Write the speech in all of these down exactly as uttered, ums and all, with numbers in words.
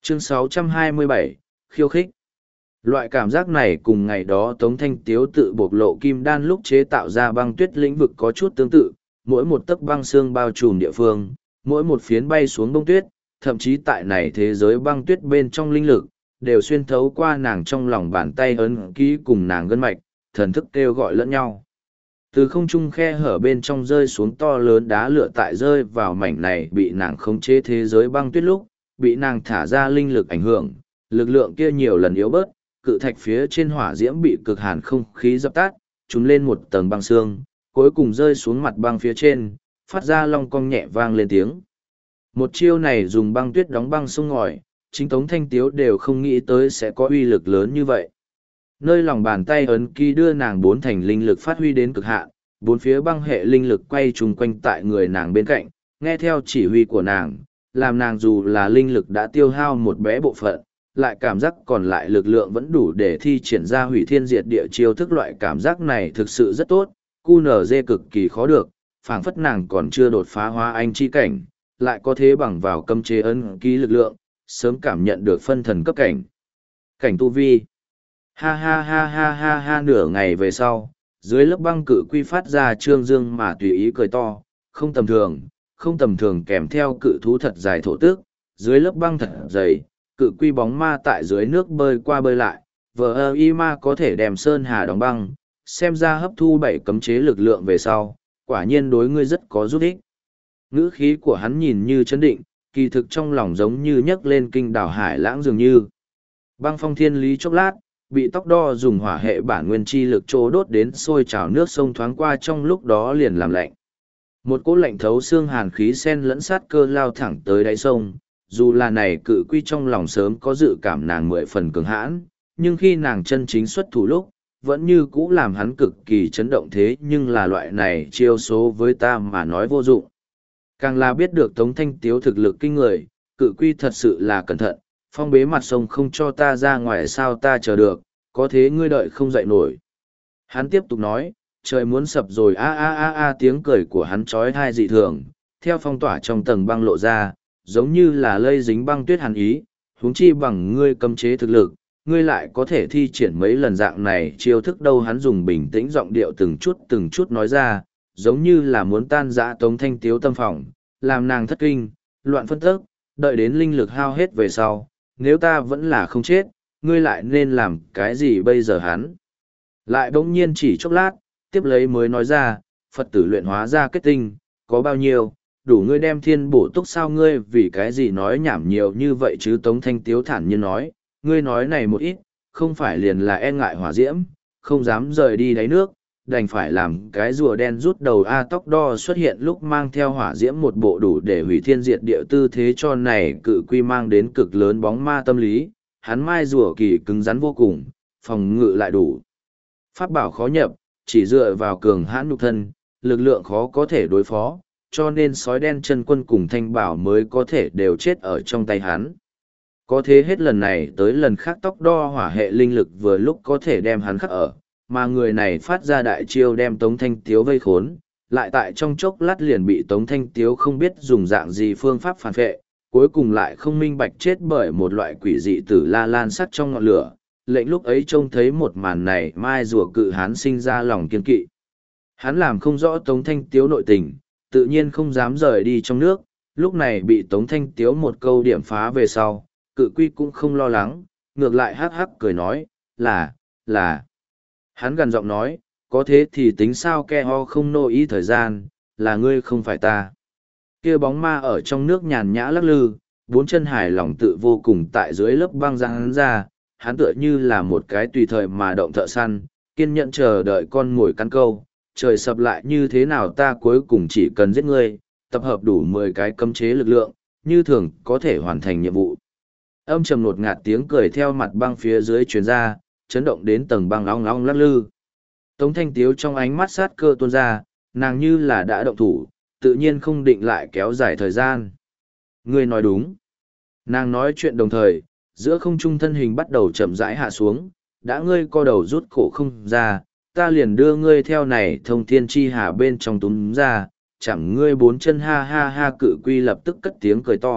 Chương sáu trăm hai mươi bảy, khiêu khích. Loại cảm giác này cùng ngày đó Tống Thanh Tiếu tự bộc lộ kim đan lúc chế tạo ra băng tuyết lĩnh vực có chút tương tự, mỗi một tấc băng xương bao trùm địa phương, mỗi một phiến bay xuống bông tuyết, thậm chí tại này thế giới băng tuyết bên trong linh lực, đều xuyên thấu qua nàng trong lòng bàn tay ấn ký cùng nàng gân mạch, thần thức kêu gọi lẫn nhau. Từ không trung khe hở bên trong rơi xuống to lớn đá lửa tại rơi vào mảnh này bị nàng khống chế thế giới băng tuyết lúc, bị nàng thả ra linh lực ảnh hưởng, lực lượng kia nhiều lần yếu bớt, cự thạch phía trên hỏa diễm bị cực hàn không khí dập tắt, trúng lên một tầng băng xương, cuối cùng rơi xuống mặt băng phía trên, phát ra long cong nhẹ vang lên tiếng. Một chiêu này dùng băng tuyết đóng băng sông ngòi, chính Tống Thanh Tiếu đều không nghĩ tới sẽ có uy lực lớn như vậy. Nơi lòng bàn tay ấn ký đưa nàng bốn thành linh lực phát huy đến cực hạn, bốn phía băng hệ linh lực quay trùng quanh tại người nàng bên cạnh, nghe theo chỉ huy của nàng, làm nàng dù là linh lực đã tiêu hao một bé bộ phận, lại cảm giác còn lại lực lượng vẫn đủ để thi triển ra hủy thiên diệt địa chiêu thức. Loại cảm giác này thực sự rất tốt, cu nở dê cực kỳ khó được, phảng phất nàng còn chưa đột phá hóa anh chi cảnh, lại có thế bằng vào cấm chế ấn ký lực lượng, sớm cảm nhận được phân thần cấp cảnh. Cảnh tu vi. Ha ha ha ha ha ha nửa ngày về sau, dưới lớp băng cự quy phát ra trương dương mà tùy ý cười to, không tầm thường, không tầm thường kèm theo cự thú thật dài thổ tước, dưới lớp băng thật dày, cự quy bóng ma tại dưới nước bơi qua bơi lại, vờ ơ y ma có thể đem sơn hà đóng băng, xem ra hấp thu bảy cấm chế lực lượng về sau, quả nhiên đối ngươi rất có giúp ích. Ngữ khí của hắn nhìn như chấn định, kỳ thực trong lòng giống như nhấc lên kinh đảo hải lãng dường như. Băng phong thiên lý chốc lát, bị tóc đo dùng hỏa hệ bản nguyên chi lực trô đốt đến sôi trào nước sông thoáng qua trong lúc đó liền làm lạnh. Một cỗ lạnh thấu xương hàn khí sen lẫn sát cơ lao thẳng tới đáy sông, dù là này cự quy trong lòng sớm có dự cảm nàng mười phần cường hãn, nhưng khi nàng chân chính xuất thủ lúc, vẫn như cũ làm hắn cực kỳ chấn động. Thế nhưng là loại này chiêu số với ta mà nói vô dụng. Càng là biết được Tống Thanh Tiếu thực lực kinh người, cự quy thật sự là cẩn thận, phong bế mặt sông không cho ta ra ngoài sao ta chờ được, có thế ngươi đợi không dậy nổi. Hắn tiếp tục nói, trời muốn sập rồi a a a a tiếng cười của hắn trói thai dị thường, theo phong tỏa trong tầng băng lộ ra, giống như là lây dính băng tuyết hàn ý, huống chi bằng ngươi cấm chế thực lực, ngươi lại có thể thi triển mấy lần dạng này chiêu thức đâu. Hắn dùng bình tĩnh giọng điệu từng chút từng chút nói ra, giống như là muốn tan rã Tống Thanh Tiếu tâm phòng, làm nàng thất kinh, loạn phân tức, đợi đến linh lực hao hết về sau, nếu ta vẫn là không chết, ngươi lại nên làm cái gì bây giờ? Hắn lại bỗng nhiên chỉ chốc lát, tiếp lấy mới nói ra, Phật tử luyện hóa ra kết tinh, có bao nhiêu, đủ ngươi đem thiên bổ túc sao? Ngươi vì cái gì nói nhảm nhiều như vậy chứ? Tống Thanh Tiếu thản nhiên nói, ngươi nói này một ít, không phải liền là e ngại hỏa diễm, không dám rời đi đáy nước, đành phải làm cái rùa đen rút đầu a. Tóc đo xuất hiện lúc mang theo hỏa diễm một bộ đủ để hủy thiên diệt địa tư thế cho này cự quy mang đến cực lớn bóng ma tâm lý, hắn mai rùa kỳ cứng rắn vô cùng, phòng ngự lại đủ. Pháp bảo khó nhập, chỉ dựa vào cường hãn nhục thân, lực lượng khó có thể đối phó, cho nên sói đen chân quân cùng thanh bảo mới có thể đều chết ở trong tay hắn. Có thế hết lần này tới lần khác tóc đo hỏa hệ linh lực vừa lúc có thể đem hắn khắc ở, mà người này phát ra đại chiêu đem Tống Thanh Tiếu vây khốn, lại tại trong chốc lát liền bị Tống Thanh Tiếu không biết dùng dạng gì phương pháp phản vệ, cuối cùng lại không minh bạch chết bởi một loại quỷ dị tử la lan sắt trong ngọn lửa. Lệnh lúc ấy trông thấy một màn này, mai rùa cự hán sinh ra lòng kiên kỵ. Hắn làm không rõ Tống Thanh Tiếu nội tình, tự nhiên không dám rời đi trong nước, lúc này bị Tống Thanh Tiếu một câu điểm phá về sau, cự quy cũng không lo lắng, ngược lại hắc hắc cười nói, là, là. Hắn gần giọng nói, có thế thì tính sao? Ke ho không nô ý thời gian, là ngươi không phải ta. Kia bóng ma ở trong nước nhàn nhã lắc lư, bốn chân hài lòng tự vô cùng tại dưới lớp băng ra hắn ra, hắn tựa như là một cái tùy thời mà động thợ săn, kiên nhẫn chờ đợi con mồi cắn câu, trời sập lại như thế nào ta cuối cùng chỉ cần giết ngươi, tập hợp đủ mười cái cấm chế lực lượng, như thường có thể hoàn thành nhiệm vụ. Âm trầm nột ngạt tiếng cười theo mặt băng phía dưới truyền ra, chấn động đến tầng băng long long lắc lư. Tống Thanh Tiếu trong ánh mắt sát cơ tuôn ra, nàng như là đã động thủ, tự nhiên không định lại kéo dài thời gian. Ngươi nói đúng. Nàng nói chuyện đồng thời, giữa không trung thân hình bắt đầu chậm rãi hạ xuống, đã ngươi co đầu rút cổ không ra, ta liền đưa ngươi theo này thông thiên chi hà bên trong túm ra, chẳng ngươi bốn chân ha ha ha. Cự quy lập tức cất tiếng cười to,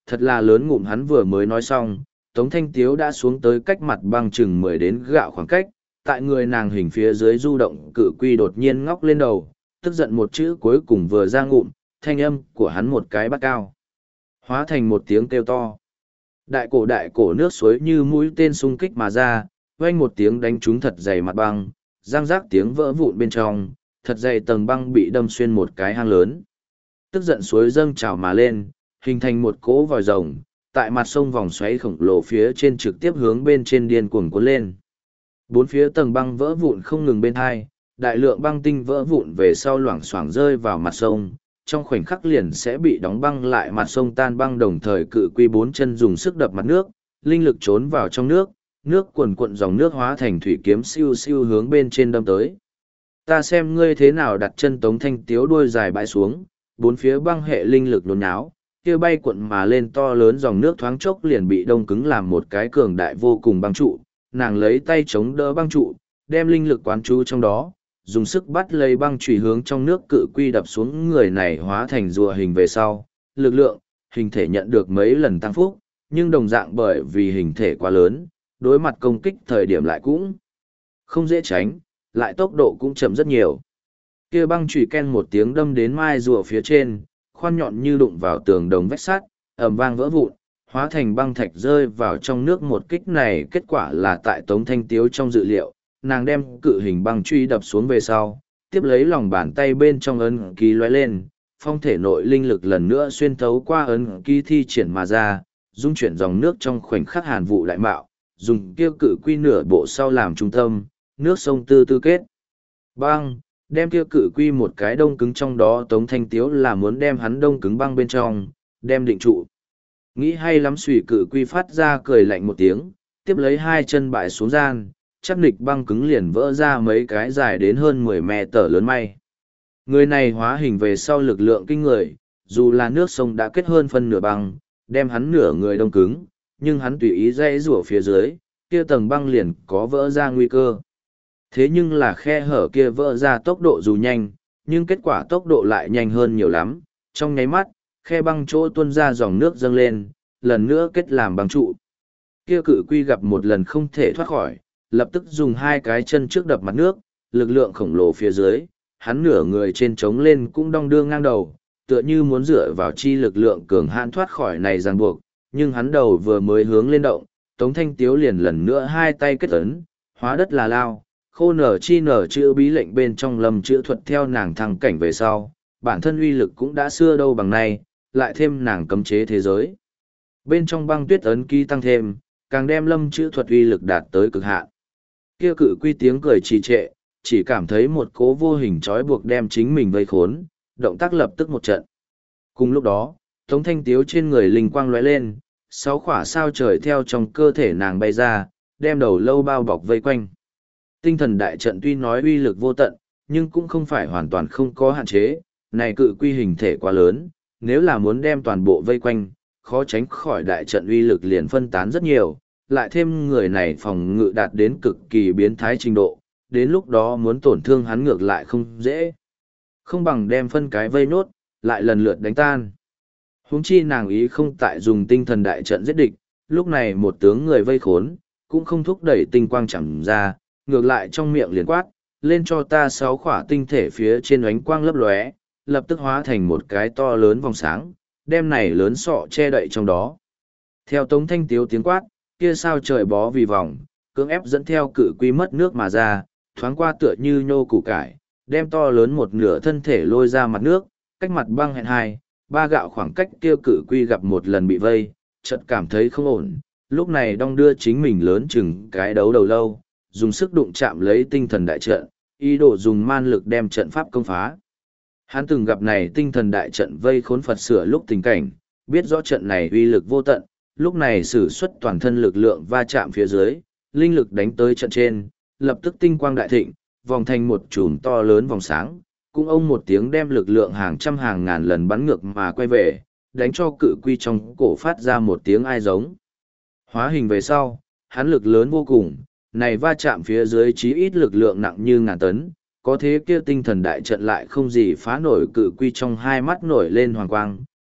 thật là lớn ngụm. Hắn vừa mới nói xong, Tống Thanh Tiếu đã xuống tới cách mặt băng chừng mười đến gạo khoảng cách, tại người nàng hình phía dưới du động cự quy đột nhiên ngóc lên đầu, tức giận một chữ cuối cùng vừa ra ngụm, thanh âm của hắn một cái bắt cao, hóa thành một tiếng kêu to. Đại cổ đại cổ nước suối như mũi tên xung kích mà ra, vang một tiếng đánh trúng thật dày mặt băng, răng rác tiếng vỡ vụn bên trong, thật dày tầng băng bị đâm xuyên một cái hang lớn. Tức giận suối dâng trào mà lên, hình thành một cỗ vòi rồng, tại mặt sông vòng xoáy khổng lồ phía trên trực tiếp hướng bên trên điên cuồng cuốn lên. Bốn phía tầng băng vỡ vụn không ngừng bên hai, đại lượng băng tinh vỡ vụn về sau loảng xoảng rơi vào mặt sông, trong khoảnh khắc liền sẽ bị đóng băng lại, mặt sông tan băng, đồng thời cự quy bốn chân dùng sức đập mặt nước, linh lực trốn vào trong nước, nước cuồn cuộn, dòng nước hóa thành thủy kiếm siêu siêu hướng bên trên đâm tới. Ta xem ngươi thế nào. Đặt chân Tống Thanh Tiếu đuôi dài bãi xuống, bốn phía băng hệ linh lực nhốn nháo, kia bay cuộn mà lên to lớn dòng nước thoáng chốc liền bị đông cứng làm một cái cường đại vô cùng băng trụ. Nàng lấy tay chống đỡ băng trụ, đem linh lực quán chú trong đó, dùng sức bắt lấy băng chùy hướng trong nước cự quy đập xuống. Người này hóa thành rùa hình về sau, lực lượng, hình thể nhận được mấy lần tăng phúc, nhưng đồng dạng bởi vì hình thể quá lớn, đối mặt công kích thời điểm lại cũng không dễ tránh, lại tốc độ cũng chậm rất nhiều. Kia băng chùy ken một tiếng đâm đến mai rùa phía trên, khoan nhọn như đụng vào tường đồng vách sắt, ầm vang vỡ vụn, hóa thành băng thạch rơi vào trong nước. Một kích này kết quả là tại Tống Thanh Tiếu trong dự liệu, nàng đem cự hình băng truy đập xuống về sau, tiếp lấy lòng bàn tay bên trong ấn ký lóe lên, phong thể nội linh lực lần nữa xuyên thấu qua ấn ký thi triển mà ra, dung chuyển dòng nước trong khoảnh khắc hàn vụ đại mạo, dùng kia cự quy nửa bộ sau làm trung tâm, nước sông tư tư kết băng, đem kia cự quy một cái đông cứng trong đó. Tống Thanh Tiếu là muốn đem hắn đông cứng băng bên trong, đem định trụ. Nghĩ hay lắm, xùy cự quy phát ra cười lạnh một tiếng, tiếp lấy hai chân bại xuống gian, chắc nịch băng cứng liền vỡ ra mấy cái dài đến hơn mười mét tờ lớn may. Người này hóa hình về sau lực lượng kinh người, dù là nước sông đã kết hơn phân nửa băng, đem hắn nửa người đông cứng, nhưng hắn tùy ý dãy rủa phía dưới, kia tầng băng liền có vỡ ra nguy cơ. Thế nhưng là khe hở kia vỡ ra tốc độ dù nhanh, nhưng kết quả tốc độ lại nhanh hơn nhiều lắm. Trong nháy mắt, khe băng chỗ tuôn ra dòng nước dâng lên, lần nữa kết làm băng trụ. Kia cự quy gặp một lần không thể thoát khỏi, lập tức dùng hai cái chân trước đập mặt nước, lực lượng khổng lồ phía dưới, hắn nửa người trên trống lên cũng đong đưa ngang đầu, tựa như muốn dựa vào chi lực lượng cường hãn thoát khỏi này ràng buộc, nhưng hắn đầu vừa mới hướng lên động, Tống Thanh Tiếu liền lần nữa hai tay kết ấn, hóa đất là lao, khô nở chi nở chữ bí lệnh bên trong lầm chữ thuật theo nàng thăng cảnh về sau, bản thân uy lực cũng đã xưa đâu bằng nay, lại thêm nàng cấm chế thế giới. Bên trong băng tuyết ấn ký tăng thêm, càng đem lâm chữ thuật uy lực đạt tới cực hạn. Kia cự quy tiếng cười trì trệ, chỉ cảm thấy một cố vô hình trói buộc đem chính mình vây khốn, động tác lập tức một trận. Cùng lúc đó, Tống Thanh Tiếu trên người linh quang lóe lên, sáu khỏa sao trời theo trong cơ thể nàng bay ra, đem đầu lâu bao bọc vây quanh. Tinh thần đại trận tuy nói uy lực vô tận, nhưng cũng không phải hoàn toàn không có hạn chế, này cự quy hình thể quá lớn, nếu là muốn đem toàn bộ vây quanh, khó tránh khỏi đại trận uy lực liền phân tán rất nhiều, lại thêm người này phòng ngự đạt đến cực kỳ biến thái trình độ, đến lúc đó muốn tổn thương hắn ngược lại không dễ. Không bằng đem phân cái vây nốt, lại lần lượt đánh tan. Huống chi nàng ý không tại dùng tinh thần đại trận giết địch, lúc này một tướng người vây khốn, cũng không thúc đẩy tinh quang chẳng ra, ngược lại trong miệng liền quát, lên cho ta sáu khỏa tinh thể phía trên ánh quang lấp lóe, lập tức hóa thành một cái to lớn vòng sáng, đem này lớn sọ che đậy trong đó. Theo Tống Thanh Tiếu tiếng quát, kia sao trời bó vì vòng, cưỡng ép dẫn theo cự quy mất nước mà ra, thoáng qua tựa như nhô củ cải, đem to lớn một nửa thân thể lôi ra mặt nước, cách mặt băng hẹn hai, ba gạo khoảng cách kia cự quy gặp một lần bị vây, chợt cảm thấy không ổn, lúc này đong đưa chính mình lớn chừng cái đấu đầu lâu, dùng sức đụng chạm lấy tinh thần đại trận, ý đồ dùng man lực đem trận pháp công phá. Hắn từng gặp này tinh thần đại trận vây khốn Phật sửa lúc tình cảnh, biết rõ trận này uy lực vô tận, lúc này sử xuất toàn thân lực lượng va chạm phía dưới, linh lực đánh tới trận trên, lập tức tinh quang đại thịnh, vòng thành một chùm to lớn vòng sáng, cũng ông một tiếng đem lực lượng hàng trăm hàng ngàn lần bắn ngược mà quay về, đánh cho cự quy trong cổ phát ra một tiếng ai giống. Hóa hình về sau, hắn lực lớn vô cùng, này va chạm phía dưới chí ít lực lượng nặng như ngàn tấn, có thế kia tinh thần đại trận lại không gì phá nổi cự quy trong hai mắt nổi lên hoàng quang,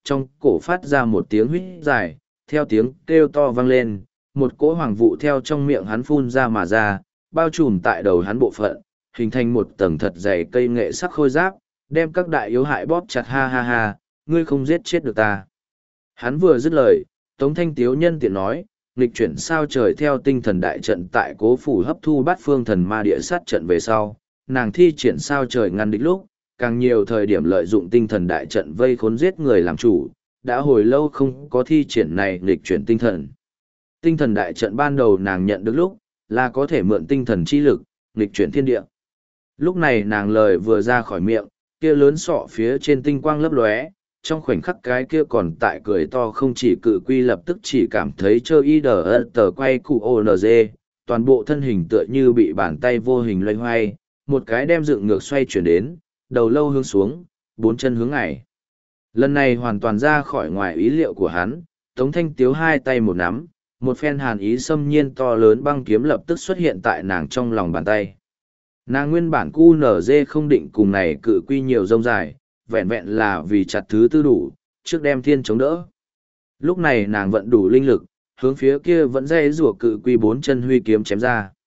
trong cổ phát ra một tiếng huýt dài, theo tiếng kêu to vang lên, một cỗ hoàng vụ theo trong miệng hắn phun ra mà ra, bao trùm tại đầu hắn bộ phận, hình thành một tầng thật dày cây nghệ sắc khôi giáp, đem các đại yếu hại bóp chặt. Ha ha ha, ngươi không giết chết được ta. Hắn vừa dứt lời, Tống Thanh Tiếu nhân tiện nói, nghịch chuyển sao trời theo tinh thần đại trận tại cố phủ hấp thu bát phương thần ma địa sát trận về sau, nàng thi triển sao trời ngăn địch lúc, càng nhiều thời điểm lợi dụng tinh thần đại trận vây khốn giết người làm chủ, đã hồi lâu không có thi triển này nghịch chuyển tinh thần. Tinh thần đại trận ban đầu nàng nhận được lúc, là có thể mượn tinh thần chi lực, nghịch chuyển thiên địa. Lúc này nàng lời vừa ra khỏi miệng, kia lớn sọ phía trên tinh quang lấp lóe, trong khoảnh khắc cái kia còn tại cười to không chỉ cự quy lập tức chỉ cảm thấy chơ y đờ tờ quay cụ ô nờ dê, toàn bộ thân hình tựa như bị bàn tay vô hình loay hoay, một cái đem dựng ngược xoay chuyển đến, đầu lâu hướng xuống, bốn chân hướng ngải. Lần này hoàn toàn ra khỏi ngoài ý liệu của hắn, Tống Thanh Tiếu hai tay một nắm, một phen hàn ý xâm nhiên to lớn băng kiếm lập tức xuất hiện tại nàng trong lòng bàn tay. Nàng nguyên bản cu nở dê không định cùng này cự quy nhiều rông dài, vẹn vẹn là vì chặt thứ tư đủ, trước đem thiên chống đỡ. Lúc này nàng vận đủ linh lực, hướng phía kia vẫn dây rùa cự quy bốn chân huy kiếm chém ra.